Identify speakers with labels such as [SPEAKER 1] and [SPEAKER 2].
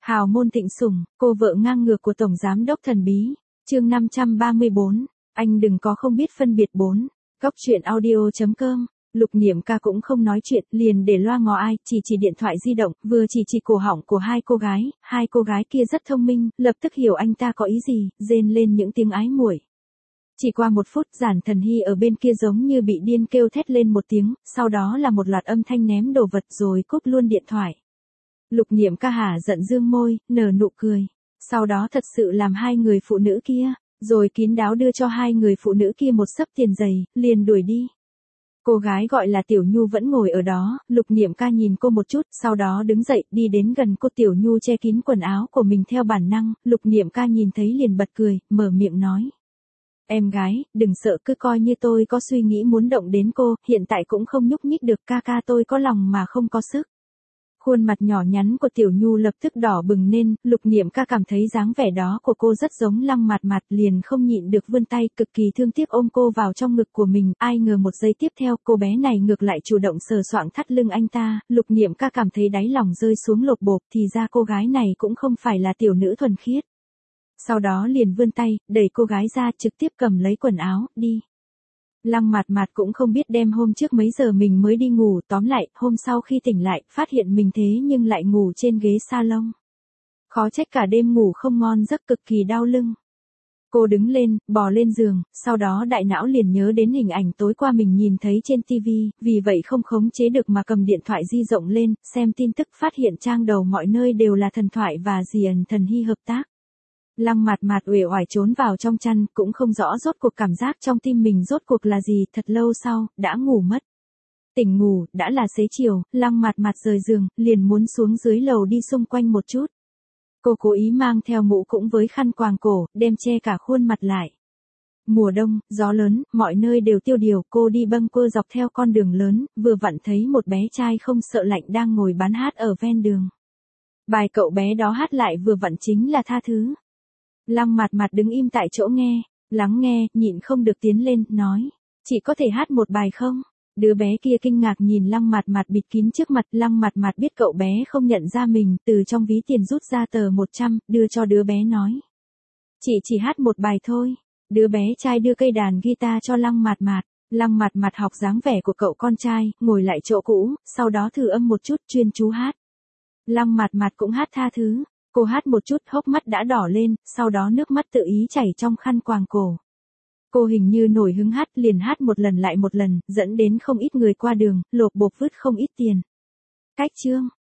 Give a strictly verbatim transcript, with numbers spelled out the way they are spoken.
[SPEAKER 1] Hào môn thịnh sủng, cô vợ ngang ngược của Tổng Giám đốc thần bí. Chương năm trăm ba mươi bốn. Anh đừng có không biết phân biệt bốn. Góc truyện audio chấm com. Lục Niệm Ca cũng không nói chuyện, liền để loa ngó ai, chỉ chỉ điện thoại di động, vừa chỉ chỉ cổ họng của hai cô gái, hai cô gái kia rất thông minh, lập tức hiểu anh ta có ý gì, rên lên những tiếng ái muội. Chỉ qua một phút, Giản Thần Hy ở bên kia giống như bị điên kêu thét lên một tiếng, sau đó là một loạt âm thanh ném đồ vật rồi cúp luôn điện thoại. Lục Niệm Ca hả giận dương môi, nở nụ cười. Sau đó thật sự làm hai người phụ nữ kia, rồi kín đáo đưa cho hai người phụ nữ kia một xấp tiền giày, liền đuổi đi. Cô gái gọi là Tiểu Nhu vẫn ngồi ở đó, Lục Niệm Ca nhìn cô một chút, sau đó đứng dậy, đi đến gần cô. Tiểu Nhu che kín quần áo của mình theo bản năng, Lục Niệm Ca nhìn thấy liền bật cười, mở miệng nói. Em gái, đừng sợ, cứ coi như tôi có suy nghĩ muốn động đến cô, hiện tại cũng không nhúc nhích được, ca ca tôi có lòng mà không có sức. Khuôn mặt nhỏ nhắn của Tiểu Nhu lập tức đỏ bừng lên, Lục Niệm Ca cảm thấy dáng vẻ đó của cô rất giống Lăng Mạt Mạt, liền không nhịn được vươn tay, cực kỳ thương tiếc ôm cô vào trong ngực của mình. Ai ngờ một giây tiếp theo, cô bé này ngược lại chủ động sờ soạng thắt lưng anh ta. Lục Niệm Ca cảm thấy đáy lòng rơi xuống lột bột, thì ra cô gái này cũng không phải là tiểu nữ thuần khiết. Sau đó liền vươn tay, đẩy cô gái ra, trực tiếp cầm lấy quần áo, đi. Lăng Mạt Mạt cũng không biết đêm hôm trước mấy giờ mình mới đi ngủ, tóm lại, hôm sau khi tỉnh lại, phát hiện mình thế nhưng lại ngủ trên ghế salon. Khó trách cả đêm ngủ không ngon giấc, cực kỳ đau lưng. Cô đứng lên, bò lên giường, sau đó đại não liền nhớ đến hình ảnh tối qua mình nhìn thấy trên tivi, vì vậy không khống chế được mà cầm điện thoại di động lên, xem tin tức, phát hiện trang đầu mọi nơi đều là Thần Thoại và Giản Thần Hy hợp tác. Lăng Mạt Mạt uể oải trốn vào trong chăn, cũng không rõ rốt cuộc cảm giác trong tim mình rốt cuộc là gì, thật lâu sau, đã ngủ mất. Tỉnh ngủ, đã là xế chiều, Lăng Mạt Mạt rời giường, liền muốn xuống dưới lầu đi xung quanh một chút. Cô cố ý mang theo mũ cũng với khăn quàng cổ, đem che cả khuôn mặt lại. Mùa đông, gió lớn, mọi nơi đều tiêu điều, cô đi bâng quơ dọc theo con đường lớn, vừa vặn thấy một bé trai không sợ lạnh đang ngồi bán hát ở ven đường. Bài cậu bé đó hát lại vừa vặn chính là Tha Thứ. Lăng Mạt Mạt đứng im tại chỗ nghe, lắng nghe, nhịn không được tiến lên, nói, chị có thể hát một bài không? Đứa bé kia kinh ngạc nhìn Lăng Mạt Mạt bịt kín trước mặt. Lăng Mạt Mạt biết cậu bé không nhận ra mình, từ trong ví tiền rút ra tờ một trăm, đưa cho đứa bé nói. Chị chỉ hát một bài thôi. Đứa bé trai đưa cây đàn guitar cho Lăng Mạt Mạt. Lăng Mạt Mạt học dáng vẻ của cậu con trai, ngồi lại chỗ cũ, sau đó thử âm một chút, chuyên chú hát. Lăng Mạt Mạt cũng hát Tha Thứ. Cô hát một chút, hốc mắt đã đỏ lên, sau đó nước mắt tự ý chảy trong khăn quàng cổ. Cô hình như nổi hứng hát, liền hát một lần lại một lần, dẫn đến không ít người qua đường, lộp bộp vứt không ít tiền. Cách chương.